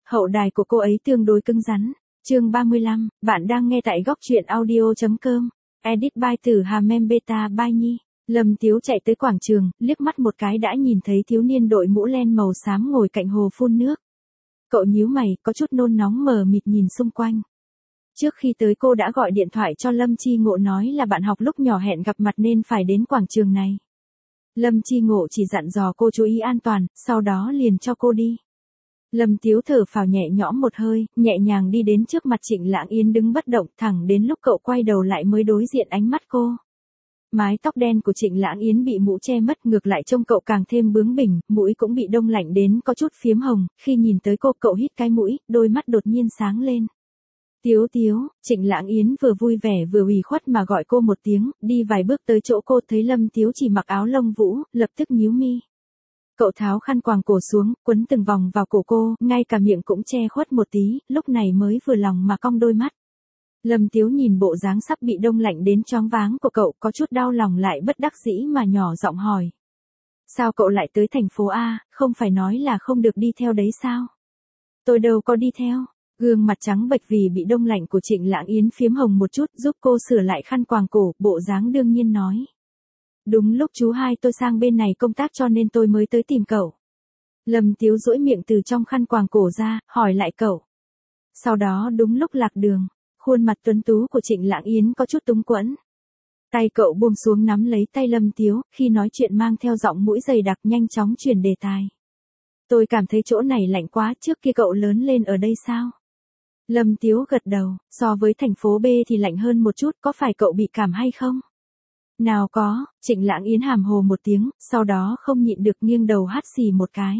Hậu đài của cô ấy tương đối cứng rắn. Chương 35, bạn đang nghe tại góc truyện audio.com. Edit by Tử Hà Mem Beta by Nhi. Lâm Tiếu chạy tới quảng trường, liếc mắt một cái đã nhìn thấy thiếu niên đội mũ len màu xám ngồi cạnh hồ phun nước. Cậu nhíu mày, có chút nôn nóng mờ mịt nhìn xung quanh. Trước khi tới cô đã gọi điện thoại cho Lâm Chi Ngộ nói là bạn học lúc nhỏ hẹn gặp mặt nên phải đến quảng trường này. Lâm Chi Ngộ chỉ dặn dò cô chú ý an toàn, sau đó liền cho cô đi. Lâm Tiếu thở phào nhẹ nhõm một hơi, nhẹ nhàng đi đến trước mặt Trịnh Lãng Yến đứng bất động, thẳng đến lúc cậu quay đầu lại mới đối diện ánh mắt cô. Mái tóc đen của Trịnh Lãng Yến bị mũ che mất, ngược lại trông cậu càng thêm bướng bỉnh, mũi cũng bị đông lạnh đến có chút phiếm hồng, khi nhìn tới cô cậu hít cái mũi, đôi mắt đột nhiên sáng lên. Tiếu Tiếu, Trịnh Lãng Yến vừa vui vẻ vừa ủy khuất mà gọi cô một tiếng, đi vài bước tới chỗ cô thấy Lâm Tiếu chỉ mặc áo lông vũ, lập tức nhíu mi. Cậu tháo khăn quàng cổ xuống, quấn từng vòng vào cổ cô, ngay cả miệng cũng che khuất một tí, lúc này mới vừa lòng mà cong đôi mắt. Lâm Tiếu nhìn bộ dáng sắp bị đông lạnh đến choáng váng của cậu, có chút đau lòng lại bất đắc dĩ mà nhỏ giọng hỏi. Sao cậu lại tới thành phố A, không phải nói là không được đi theo đấy sao? Tôi đâu có đi theo. Gương mặt trắng bệch vì bị đông lạnh của Trịnh Lãng Yến phiếm hồng một chút, giúp cô sửa lại khăn quàng cổ, bộ dáng đương nhiên nói. Đúng lúc chú hai tôi sang bên này công tác cho nên tôi mới tới tìm cậu. Lâm Tiếu duỗi miệng từ trong khăn quàng cổ ra, hỏi lại cậu. Sau đó đúng lúc lạc đường, khuôn mặt tuấn tú của Trịnh Lãng Yến có chút túng quẫn. Tay cậu buông xuống nắm lấy tay Lâm Tiếu, khi nói chuyện mang theo giọng mũi dày đặc nhanh chóng chuyển đề tài. Tôi cảm thấy chỗ này lạnh quá, trước kia cậu lớn lên ở đây sao? Lâm Tiếu gật đầu, so với thành phố B thì lạnh hơn một chút, có phải cậu bị cảm hay không? Nào có, Trịnh Lãng Yến hàm hồ một tiếng, sau đó không nhịn được nghiêng đầu hắt xì một cái.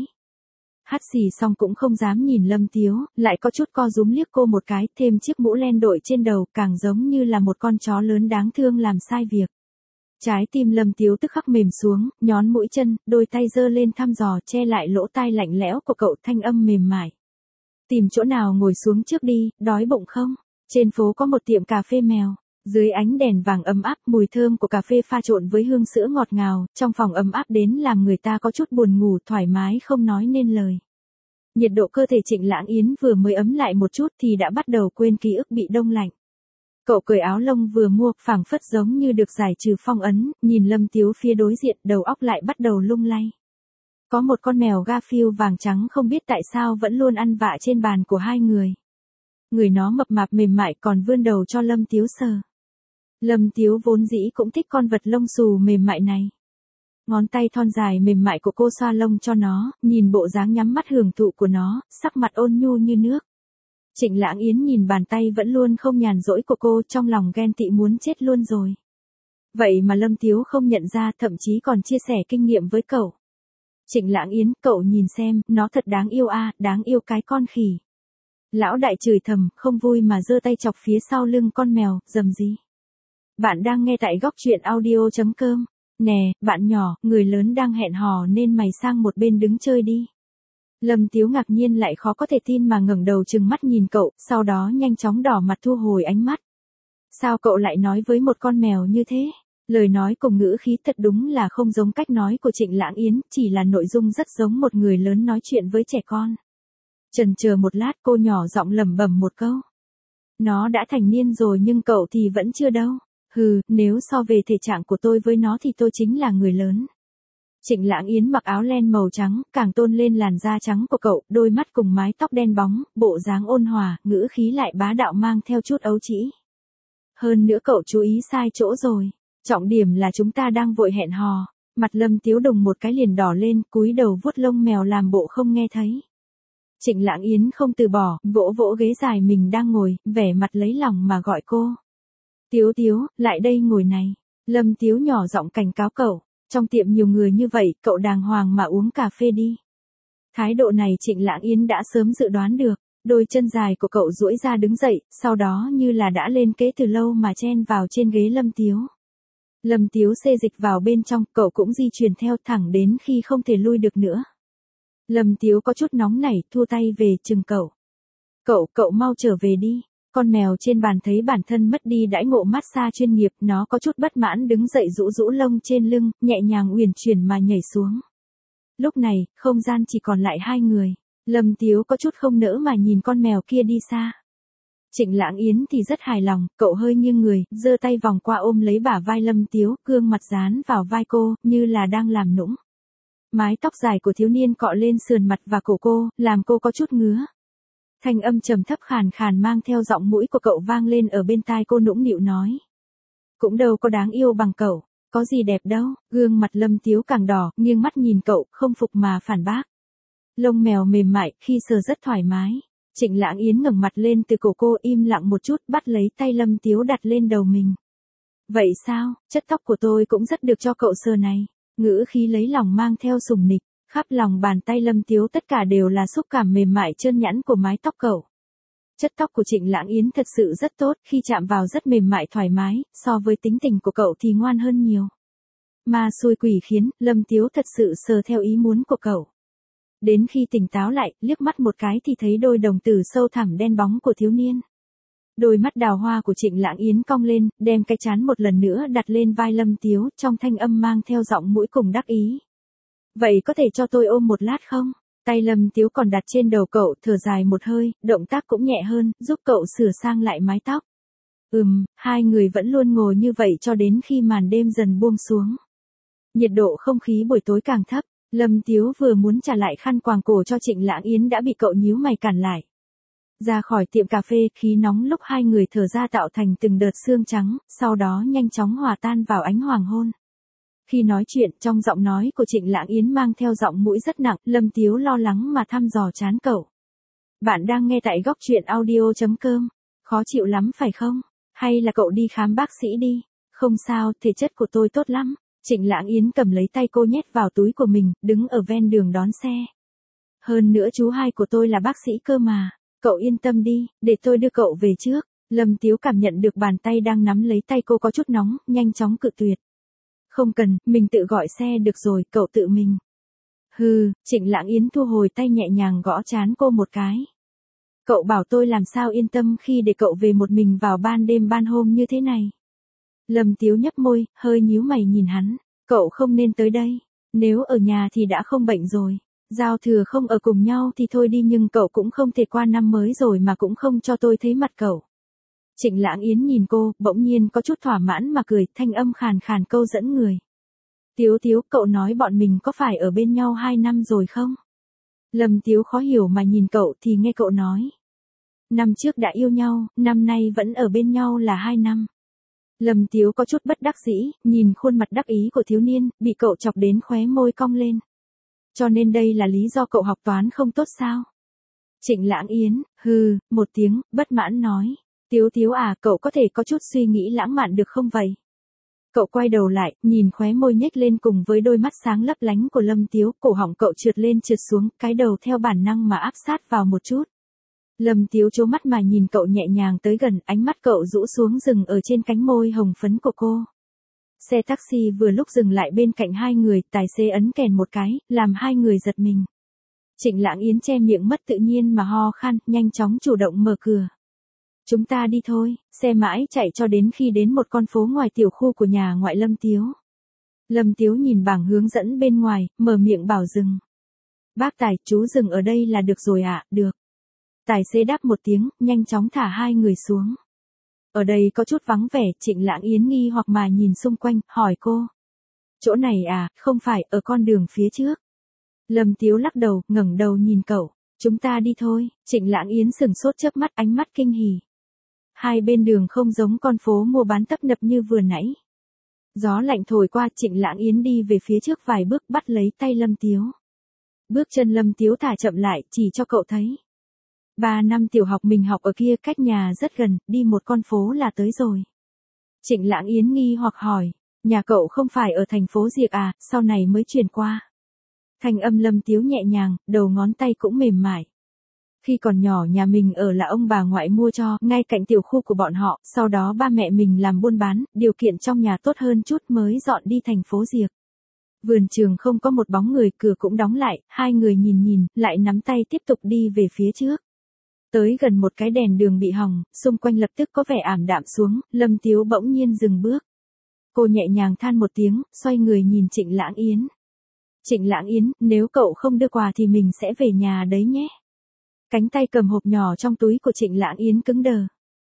Hắt xì xong cũng không dám nhìn Lâm Tiếu, lại có chút co rúm liếc cô một cái, thêm chiếc mũ len đội trên đầu, càng giống như là một con chó lớn đáng thương làm sai việc. Trái tim Lâm Tiếu tức khắc mềm xuống, nhón mũi chân, đôi tay giơ lên thăm dò che lại lỗ tai lạnh lẽo của cậu, thanh âm mềm mại. Tìm chỗ nào ngồi xuống trước đi, đói bụng không? Trên phố có một tiệm cà phê mèo. Dưới ánh đèn vàng ấm áp, mùi thơm của cà phê pha trộn với hương sữa ngọt ngào, trong phòng ấm áp đến làm người ta có chút buồn ngủ, thoải mái không nói nên lời. Nhiệt độ cơ thể Trịnh Lãng Yến vừa mới ấm lại một chút thì đã bắt đầu quên ký ức bị đông lạnh. Cậu cởi áo lông vừa mua, phảng phất giống như được giải trừ phong ấn, nhìn Lâm Tiếu phía đối diện, đầu óc lại bắt đầu lung lay. Có một con mèo Garfield vàng trắng không biết tại sao vẫn luôn ăn vạ trên bàn của hai người. Người nó mập mạp mềm mại còn vươn đầu cho Lâm Tiếu sờ. Lâm Tiếu vốn dĩ cũng thích con vật lông xù mềm mại này. Ngón tay thon dài mềm mại của cô xoa lông cho nó, nhìn bộ dáng nhắm mắt hưởng thụ của nó, sắc mặt ôn nhu như nước. Trịnh Lãng Yến nhìn bàn tay vẫn luôn không nhàn rỗi của cô, trong lòng ghen tị muốn chết luôn rồi. Vậy mà Lâm Tiếu không nhận ra, thậm chí còn chia sẻ kinh nghiệm với cậu. Trịnh Lãng Yến, cậu nhìn xem, nó thật đáng yêu a, đáng yêu cái con khỉ. Lão đại chửi thầm, không vui mà giơ tay chọc phía sau lưng con mèo, rầm gì. Bạn đang nghe tại góc truyện audio.com. Nè, bạn nhỏ, người lớn đang hẹn hò nên mày sang một bên đứng chơi đi. Lâm Tiếu ngạc nhiên lại khó có thể tin mà ngẩng đầu trừng mắt nhìn cậu, sau đó nhanh chóng đỏ mặt thu hồi ánh mắt. Sao cậu lại nói với một con mèo như thế? Lời nói cùng ngữ khí thật đúng là không giống cách nói của Trịnh Lãng Yến, chỉ là nội dung rất giống một người lớn nói chuyện với trẻ con. Chần chờ một lát cô nhỏ giọng lẩm bẩm một câu. Nó đã thành niên rồi nhưng cậu thì vẫn chưa đâu. Hừ, nếu so về thể trạng của tôi với nó thì tôi chính là người lớn. Trịnh Lãng Yến mặc áo len màu trắng, càng tôn lên làn da trắng của cậu, đôi mắt cùng mái tóc đen bóng, bộ dáng ôn hòa, ngữ khí lại bá đạo mang theo chút ấu trĩ. Hơn nữa cậu chú ý sai chỗ rồi. Trọng điểm là chúng ta đang vội hẹn hò. Mặt Lâm Tiếu đùng một cái liền đỏ lên, cúi đầu vuốt lông mèo làm bộ không nghe thấy. Trịnh Lãng Yến không từ bỏ, vỗ vỗ ghế dài mình đang ngồi, vẻ mặt lấy lòng mà gọi cô. Tiếu Tiếu, lại đây ngồi này. Lâm Tiếu nhỏ giọng cảnh cáo cậu. Trong tiệm nhiều người như vậy, cậu đàng hoàng mà uống cà phê đi. Thái độ này Trịnh Lãng Yến đã sớm dự đoán được. Đôi chân dài của cậu duỗi ra đứng dậy, sau đó như là đã lên kế từ lâu mà chen vào trên ghế Lâm Tiếu. Lâm Tiếu xê dịch vào bên trong, cậu cũng di chuyển theo thẳng đến khi không thể lui được nữa. Lâm Tiếu có chút nóng nảy, thua tay về chừng cậu. Cậu mau trở về đi. Con mèo trên bàn thấy bản thân mất đi đãi ngộ massage chuyên nghiệp, nó có chút bất mãn đứng dậy rũ rũ lông trên lưng, nhẹ nhàng uyển chuyển mà nhảy xuống. Lúc này, không gian chỉ còn lại hai người. Lâm Tiếu có chút không nỡ mà nhìn con mèo kia đi xa. Trịnh Lãng Yến thì rất hài lòng, cậu hơi nghiêng người, giơ tay vòng qua ôm lấy bả vai Lâm Tiếu, gương mặt dán vào vai cô, như là đang làm nũng. Mái tóc dài của thiếu niên cọ lên sườn mặt và cổ cô, làm cô có chút ngứa. Thanh âm trầm thấp khàn khàn mang theo giọng mũi của cậu vang lên ở bên tai cô nũng nịu nói. Cũng đâu có đáng yêu bằng cậu, có gì đẹp đâu, gương mặt Lâm Tiếu càng đỏ, nghiêng mắt nhìn cậu, không phục mà phản bác. Lông mèo mềm mại, khi sờ rất thoải mái. Trịnh Lãng Yến ngẩng mặt lên từ cổ cô im lặng một chút, bắt lấy tay Lâm Tiếu đặt lên đầu mình. Vậy sao, chất tóc của tôi cũng rất được cho cậu sờ này. Ngữ khí lấy lòng mang theo sủng nịch, khắp lòng bàn tay Lâm Tiếu tất cả đều là xúc cảm mềm mại trơn nhẵn của mái tóc cậu. Chất tóc của Trịnh Lãng Yến thật sự rất tốt, khi chạm vào rất mềm mại thoải mái, so với tính tình của cậu thì ngoan hơn nhiều. Mà xui quỷ khiến, Lâm Tiếu thật sự sờ theo ý muốn của cậu. Đến khi tỉnh táo lại, liếc mắt một cái thì thấy đôi đồng tử sâu thẳm đen bóng của thiếu niên. Đôi mắt đào hoa của Trịnh Lãng Yến cong lên, đem cái trán một lần nữa đặt lên vai Lâm Tiếu, trong thanh âm mang theo giọng mũi cùng đắc ý. Vậy có thể cho tôi ôm một lát không? Tay Lâm Tiếu còn đặt trên đầu cậu, thở dài một hơi, động tác cũng nhẹ hơn, giúp cậu sửa sang lại mái tóc. Hai người vẫn luôn ngồi như vậy cho đến khi màn đêm dần buông xuống. Nhiệt độ không khí buổi tối càng thấp, Lâm Tiếu vừa muốn trả lại khăn quàng cổ cho Trịnh Lãng Yến đã bị cậu nhíu mày cản lại. Ra khỏi tiệm cà phê, khí nóng lúc hai người thở ra tạo thành từng đợt sương trắng, sau đó nhanh chóng hòa tan vào ánh hoàng hôn. Khi nói chuyện, trong giọng nói của Trịnh Lãng Yến mang theo giọng mũi rất nặng, Lâm Tiếu lo lắng mà thăm dò trán cậu. Bạn đang nghe tại góc truyện audio.com. Khó chịu lắm phải không? Hay là cậu đi khám bác sĩ đi? Không sao, thể chất của tôi tốt lắm. Trịnh Lãng Yến cầm lấy tay cô nhét vào túi của mình, đứng ở ven đường đón xe. Hơn nữa chú hai của tôi là bác sĩ cơ mà. Cậu yên tâm đi, để tôi đưa cậu về trước. Lâm Tiếu cảm nhận được bàn tay đang nắm lấy tay cô có chút nóng, nhanh chóng cự tuyệt. Không cần, mình tự gọi xe được rồi, cậu tự mình. Trịnh Lãng Yến thu hồi tay nhẹ nhàng gõ trán cô một cái. Cậu bảo tôi làm sao yên tâm khi để cậu về một mình vào ban đêm ban hôm như thế này. Lâm Tiếu nhấp môi, hơi nhíu mày nhìn hắn. Cậu không nên tới đây. Nếu ở nhà thì đã không bệnh rồi. Giao thừa không ở cùng nhau thì thôi đi, nhưng cậu cũng không thể qua năm mới rồi mà cũng không cho tôi thấy mặt cậu. Trịnh Lãng Yến nhìn cô, bỗng nhiên có chút thỏa mãn mà cười, thanh âm khàn khàn câu dẫn người. Tiếu Tiếu, cậu nói bọn mình có phải ở bên nhau 2 năm rồi không? Lâm Tiếu khó hiểu mà nhìn cậu thì nghe cậu nói. Năm trước đã yêu nhau, năm nay vẫn ở bên nhau là 2 năm. Lâm Tiếu có chút bất đắc dĩ, nhìn khuôn mặt đắc ý của thiếu niên, bị cậu chọc đến khóe môi cong lên. Cho nên đây là lý do cậu học toán không tốt sao? Trịnh Lãng Yến, một tiếng, bất mãn nói. Tiếu Tiếu à, cậu có thể có chút suy nghĩ lãng mạn được không vậy? Cậu quay đầu lại, nhìn khóe môi nhếch lên cùng với đôi mắt sáng lấp lánh của Lâm Tiếu, cổ họng cậu trượt lên trượt xuống, cái đầu theo bản năng mà áp sát vào một chút. Lâm Tiếu trố mắt mà nhìn cậu nhẹ nhàng tới gần, ánh mắt cậu rũ xuống dừng ở trên cánh môi hồng phấn của cô. Xe taxi vừa lúc dừng lại bên cạnh hai người, tài xế ấn kèn một cái, làm hai người giật mình. Trịnh Lãng Yến che miệng mất tự nhiên mà ho khan, nhanh chóng chủ động mở cửa. Chúng ta đi thôi, xe mãi chạy cho đến khi đến một con phố ngoài tiểu khu của nhà ngoại Lâm Tiếu. Lâm Tiếu nhìn bảng hướng dẫn bên ngoài, mở miệng bảo dừng. Bác tài, chú dừng ở đây là được rồi ạ, được. Tài xế đáp một tiếng, nhanh chóng thả hai người xuống. Ở đây có chút vắng vẻ, Trịnh Lãng Yến nghi hoặc mà nhìn xung quanh, hỏi cô. Chỗ này à, không phải, ở con đường phía trước. Lâm Tiếu lắc đầu, ngẩng đầu nhìn cậu. Chúng ta đi thôi. Trịnh Lãng Yến sừng sốt chớp mắt, ánh mắt kinh hỉ. Hai bên đường không giống con phố mua bán tấp nập như vừa nãy. Gió lạnh thổi qua, Trịnh Lãng Yến đi về phía trước vài bước, bắt lấy tay Lâm Tiếu. Bước chân Lâm Tiếu thả chậm lại, chỉ cho cậu thấy. 3 năm tiểu học mình học ở kia, cách nhà rất gần, đi một con phố là tới rồi. Trịnh Lãng Yến nghi hoặc hỏi, nhà cậu không phải ở thành phố Diệc à, sau này mới chuyển qua. Thanh âm Lâm Tiếu nhẹ nhàng, đầu ngón tay cũng mềm mại. Khi còn nhỏ nhà mình ở là ông bà ngoại mua cho, ngay cạnh tiểu khu của bọn họ, sau đó ba mẹ mình làm buôn bán, điều kiện trong nhà tốt hơn chút mới dọn đi thành phố Diệc. Vườn trường không có một bóng người, cửa cũng đóng lại, hai người nhìn, lại nắm tay tiếp tục đi về phía trước. Tới gần một cái đèn đường bị hỏng, xung quanh lập tức có vẻ ảm đạm xuống, Lâm Tiếu bỗng nhiên dừng bước. Cô nhẹ nhàng than một tiếng, xoay người nhìn Trịnh Lãng Yến. Trịnh Lãng Yến, nếu cậu không đưa quà thì mình sẽ về nhà đấy nhé. Cánh tay cầm hộp nhỏ trong túi của Trịnh Lãng Yến cứng đờ.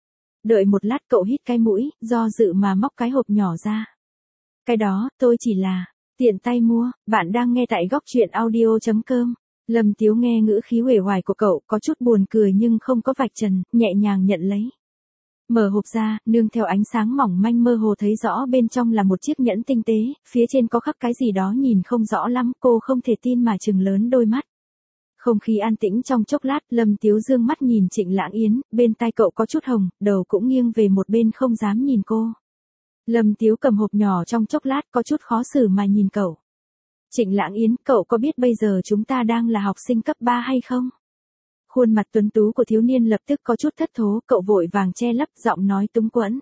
Đợi một lát cậu hít cái mũi, do dự mà móc cái hộp nhỏ ra. Cái đó, tôi chỉ là tiện tay mua. Bạn đang nghe tại góc truyện audio.com. Lâm Tiếu nghe ngữ khí uể oải của cậu, có chút buồn cười nhưng không có vạch trần, nhẹ nhàng nhận lấy. Mở hộp ra, nương theo ánh sáng mỏng manh mơ hồ thấy rõ bên trong là một chiếc nhẫn tinh tế, phía trên có khắc cái gì đó nhìn không rõ lắm, cô không thể tin mà trừng lớn đôi mắt. Không khí an tĩnh trong chốc lát, Lâm Tiếu dương mắt nhìn Trịnh Lãng Yến, bên tai cậu có chút hồng, đầu cũng nghiêng về một bên không dám nhìn cô. Lâm Tiếu cầm hộp nhỏ trong chốc lát có chút khó xử mà nhìn cậu. Trịnh Lãng Yến, cậu có biết bây giờ chúng ta đang là học sinh cấp 3 hay không? Khuôn mặt tuấn tú của thiếu niên lập tức có chút thất thố, cậu vội vàng che lấp, giọng nói túng quẫn.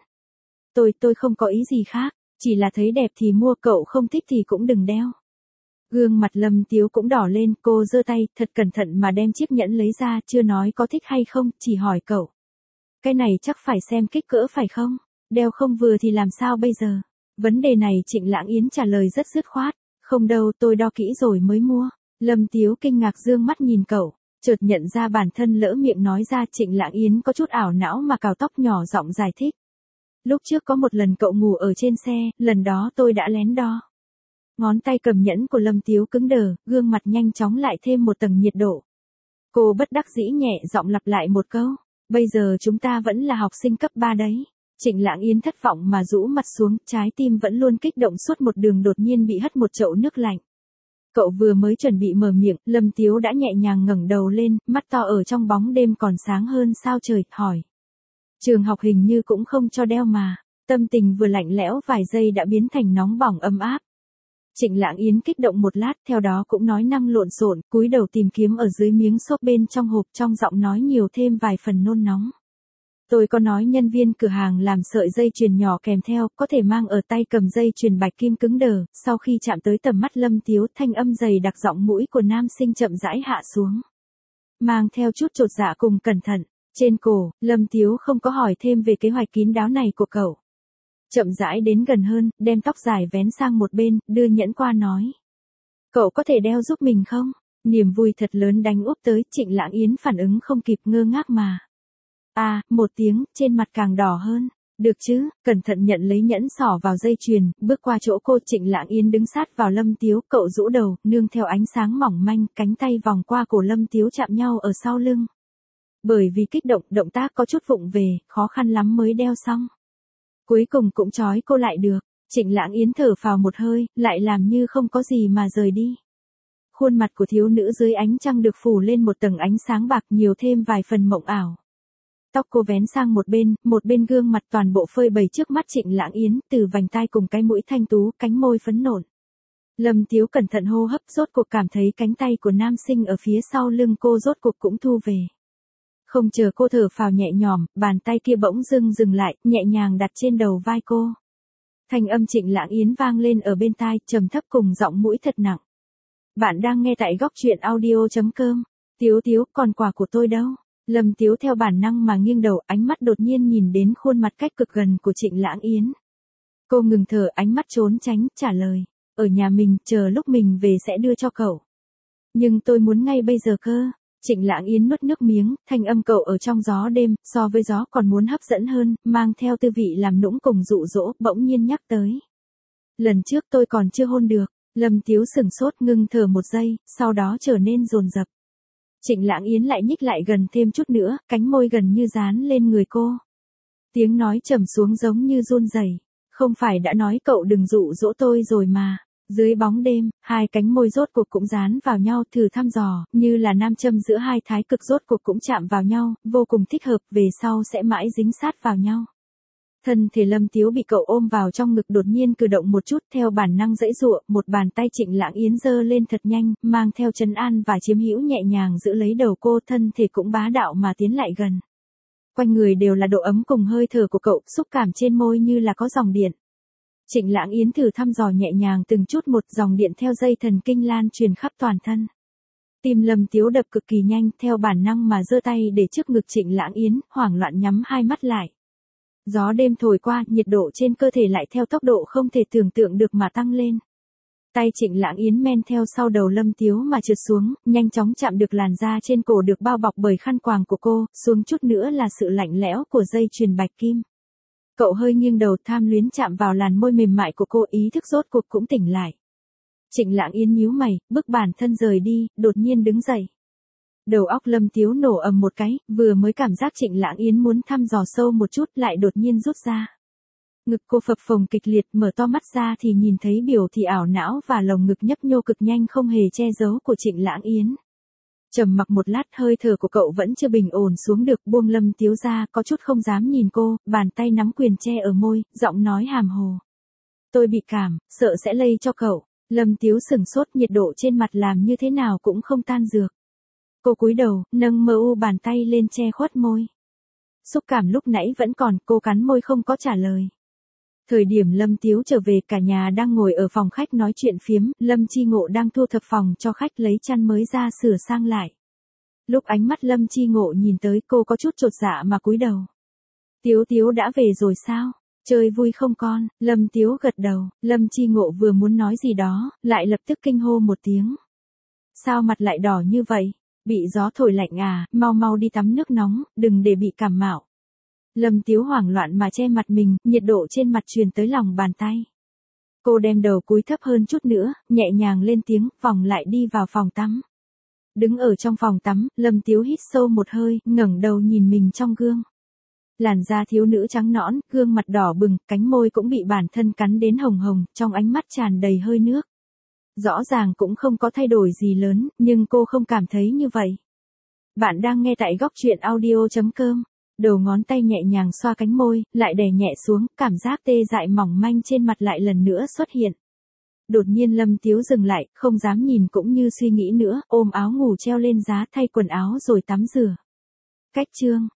Tôi không có ý gì khác, chỉ là thấy đẹp thì mua, cậu không thích thì cũng đừng đeo. Gương mặt Lâm Tiếu cũng đỏ lên, cô giơ tay, thật cẩn thận mà đem chiếc nhẫn lấy ra, chưa nói có thích hay không, chỉ hỏi cậu. Cái này chắc phải xem kích cỡ phải không? Đeo không vừa thì làm sao bây giờ? Vấn đề này Trịnh Lãng Yến trả lời rất dứt khoát. Không đâu, tôi đo kỹ rồi mới mua. Lâm Tiếu kinh ngạc dương mắt nhìn cậu, chợt nhận ra bản thân lỡ miệng nói ra. Trịnh Lãng Yến có chút ảo não mà cào tóc nhỏ giọng giải thích. Lúc trước có một lần cậu ngủ ở trên xe, lần đó tôi đã lén đo. Ngón tay cầm nhẫn của Lâm Tiếu cứng đờ, gương mặt nhanh chóng lại thêm một tầng nhiệt độ. Cô bất đắc dĩ nhẹ giọng lặp lại một câu. Bây giờ chúng ta vẫn là học sinh cấp 3 đấy. Trịnh Lãng Yến thất vọng mà rũ mặt xuống, trái tim vẫn luôn kích động suốt một đường đột nhiên bị hất một chậu nước lạnh. Cậu vừa mới chuẩn bị mở miệng, Lâm Tiếu đã nhẹ nhàng ngẩng đầu lên, mắt to ở trong bóng đêm còn sáng hơn sao trời, hỏi. Trường học hình như cũng không cho đeo mà. Tâm tình vừa lạnh lẽo vài giây đã biến thành nóng bỏng ấm áp. Trịnh Lãng Yến kích động một lát, theo đó cũng nói năng lộn xộn, cúi đầu tìm kiếm ở dưới miếng xốp bên trong hộp, trong giọng nói nhiều thêm vài phần nôn nóng. Tôi có nói nhân viên cửa hàng làm sợi dây chuyền nhỏ kèm theo, có thể mang ở tay, cầm dây chuyền bạch kim cứng đờ, sau khi chạm tới tầm mắt Lâm Tiếu, thanh âm dày đặc giọng mũi của nam sinh chậm rãi hạ xuống. Mang theo chút chột dạ cùng cẩn thận, trên cổ, Lâm Tiếu không có hỏi thêm về kế hoạch kín đáo này của cậu. Chậm rãi đến gần hơn, đem tóc dài vén sang một bên, đưa nhẫn qua nói. Cậu có thể đeo giúp mình không? Niềm vui thật lớn đánh úp tới, Trịnh Lãng Yến phản ứng không kịp, ngơ ngác mà. Một tiếng, trên mặt càng đỏ hơn. Được chứ, cẩn thận nhận lấy nhẫn xỏ vào dây chuyền, bước qua chỗ cô. Trịnh Lãng Yến đứng sát vào Lâm Tiếu, cậu rũ đầu, nương theo ánh sáng mỏng manh, cánh tay vòng qua cổ Lâm Tiếu chạm nhau ở sau lưng. Bởi vì kích động, động tác có chút vụng về, khó khăn lắm mới đeo xong. Cuối cùng cũng trói cô lại được. Trịnh Lãng Yến thở phào một hơi, lại làm như không có gì mà rời đi. Khuôn mặt của thiếu nữ dưới ánh trăng được phủ lên một tầng ánh sáng bạc, nhiều thêm vài phần mộng ảo. Tóc cô vén sang một bên gương mặt toàn bộ phơi bày trước mắt Trịnh Lãng Yến, từ vành tai cùng cái mũi thanh tú, cánh môi phấn nộn. Lâm Tiếu cẩn thận hô hấp, rốt cuộc cảm thấy cánh tay của nam sinh ở phía sau lưng cô rốt cuộc cũng thu về. Không chờ cô thở phào nhẹ nhõm, bàn tay kia bỗng dưng dừng lại, nhẹ nhàng đặt trên đầu vai cô. Thanh âm Trịnh Lãng Yến vang lên ở bên tai, trầm thấp cùng giọng mũi thật nặng. Bạn đang nghe tại góc truyện audio.com. Tiếu, còn quà của tôi đâu? Lâm Tiếu theo bản năng mà nghiêng đầu, ánh mắt đột nhiên nhìn đến khuôn mặt cách cực gần của Trịnh Lãng Yến. Cô ngừng thở, ánh mắt trốn tránh, trả lời. Ở nhà mình, chờ lúc mình về sẽ đưa cho cậu. Nhưng tôi muốn ngay bây giờ cơ. Trịnh Lãng Yến nuốt nước miếng, thanh âm cậu ở trong gió đêm, so với gió còn muốn hấp dẫn hơn, mang theo tư vị làm nũng cùng dụ dỗ, bỗng nhiên nhắc tới. Lần trước tôi còn chưa hôn được. Lâm Tiếu sửng sốt, ngưng thở một giây, sau đó trở nên dồn dập. Trịnh Lãng Yến lại nhích lại gần thêm chút nữa, cánh môi gần như dán lên người cô. Tiếng nói trầm xuống giống như run rẩy. Không phải đã nói cậu đừng dụ dỗ tôi rồi mà. Dưới bóng đêm, hai cánh môi rốt cuộc cũng dán vào nhau, thử thăm dò, như là nam châm giữa hai thái cực rốt cuộc cũng chạm vào nhau, vô cùng thích hợp, về sau sẽ mãi dính sát vào nhau. Thân thể Lâm Tiếu bị cậu ôm vào trong ngực đột nhiên cử động một chút, theo bản năng giãy giụa, một bàn tay Trịnh Lãng Yến giơ lên thật nhanh, mang theo trấn an và chiếm hữu nhẹ nhàng giữ lấy đầu cô, thân thể cũng bá đạo mà tiến lại gần. Quanh người đều là độ ấm cùng hơi thở của cậu, xúc cảm trên môi như là có dòng điện. Trịnh Lãng Yến thử thăm dò nhẹ nhàng từng chút một, dòng điện theo dây thần kinh lan truyền khắp toàn thân. Tim Lâm Tiếu đập cực kỳ nhanh, theo bản năng mà giơ tay để trước ngực Trịnh Lãng Yến, hoảng loạn nhắm hai mắt lại. Gió đêm thổi qua, nhiệt độ trên cơ thể lại theo tốc độ không thể tưởng tượng được mà tăng lên. Tay Trịnh Lãng Yến men theo sau đầu Lâm Tiếu mà trượt xuống, nhanh chóng chạm được làn da trên cổ được bao bọc bởi khăn quàng của cô, xuống chút nữa là sự lạnh lẽo của dây chuyền bạch kim. Cậu hơi nghiêng đầu tham luyến chạm vào làn môi mềm mại của cô, ý thức rốt cuộc cũng tỉnh lại. Trịnh Lãng Yến nhíu mày, bước bản thân rời đi, đột nhiên đứng dậy. Đầu óc Lâm Tiếu nổ ầm một cái, vừa mới cảm giác Trịnh Lãng Yến muốn thăm dò sâu một chút lại đột nhiên rút ra. Ngực cô phập phồng kịch liệt, mở to mắt ra thì nhìn thấy biểu thị ảo não và lồng ngực nhấp nhô cực nhanh không hề che giấu của Trịnh Lãng Yến. Trầm mặc một lát, hơi thở của cậu vẫn chưa bình ổn xuống được, buông Lâm Tiếu ra, có chút không dám nhìn cô, bàn tay nắm quyền che ở môi, giọng nói hàm hồ. Tôi bị cảm, sợ sẽ lây cho cậu. Lâm Tiếu sừng sốt, nhiệt độ trên mặt làm như thế nào cũng không tan dược. Cô cúi đầu, nâng mờ u bàn tay lên che khuất môi. Xúc cảm lúc nãy vẫn còn, cô cắn môi không có trả lời. Thời điểm Lâm Tiếu trở về, cả nhà đang ngồi ở phòng khách nói chuyện phiếm, Lâm Chi Ngộ đang thu thập phòng cho khách lấy chăn mới ra sửa sang lại. Lúc ánh mắt Lâm Chi Ngộ nhìn tới, cô có chút chột dạ mà cúi đầu. Tiếu Tiếu đã về rồi sao? Chơi vui không con? Lâm Tiếu gật đầu, Lâm Chi Ngộ vừa muốn nói gì đó, lại lập tức kinh hô một tiếng. Sao mặt lại đỏ như vậy? Bị gió thổi lạnh à, mau mau đi tắm nước nóng, đừng để bị cảm mạo. Lâm Tiếu hoảng loạn mà che mặt mình, nhiệt độ trên mặt truyền tới lòng bàn tay. Cô đem đầu cúi thấp hơn chút nữa, nhẹ nhàng lên tiếng, vòng lại đi vào phòng tắm. Đứng ở trong phòng tắm, Lâm Tiếu hít sâu một hơi, ngẩng đầu nhìn mình trong gương. Làn da thiếu nữ trắng nõn, gương mặt đỏ bừng, cánh môi cũng bị bản thân cắn đến hồng hồng, trong ánh mắt tràn đầy hơi nước. Rõ ràng cũng không có thay đổi gì lớn, nhưng cô không cảm thấy như vậy. Bạn đang nghe tại góc truyện audio.com. Đầu ngón tay nhẹ nhàng xoa cánh môi, lại đè nhẹ xuống, cảm giác tê dại mỏng manh trên mặt lại lần nữa xuất hiện. Đột nhiên Lâm Tiếu dừng lại, không dám nhìn cũng như suy nghĩ nữa, ôm áo ngủ treo lên giá, thay quần áo rồi tắm rửa. Cách chương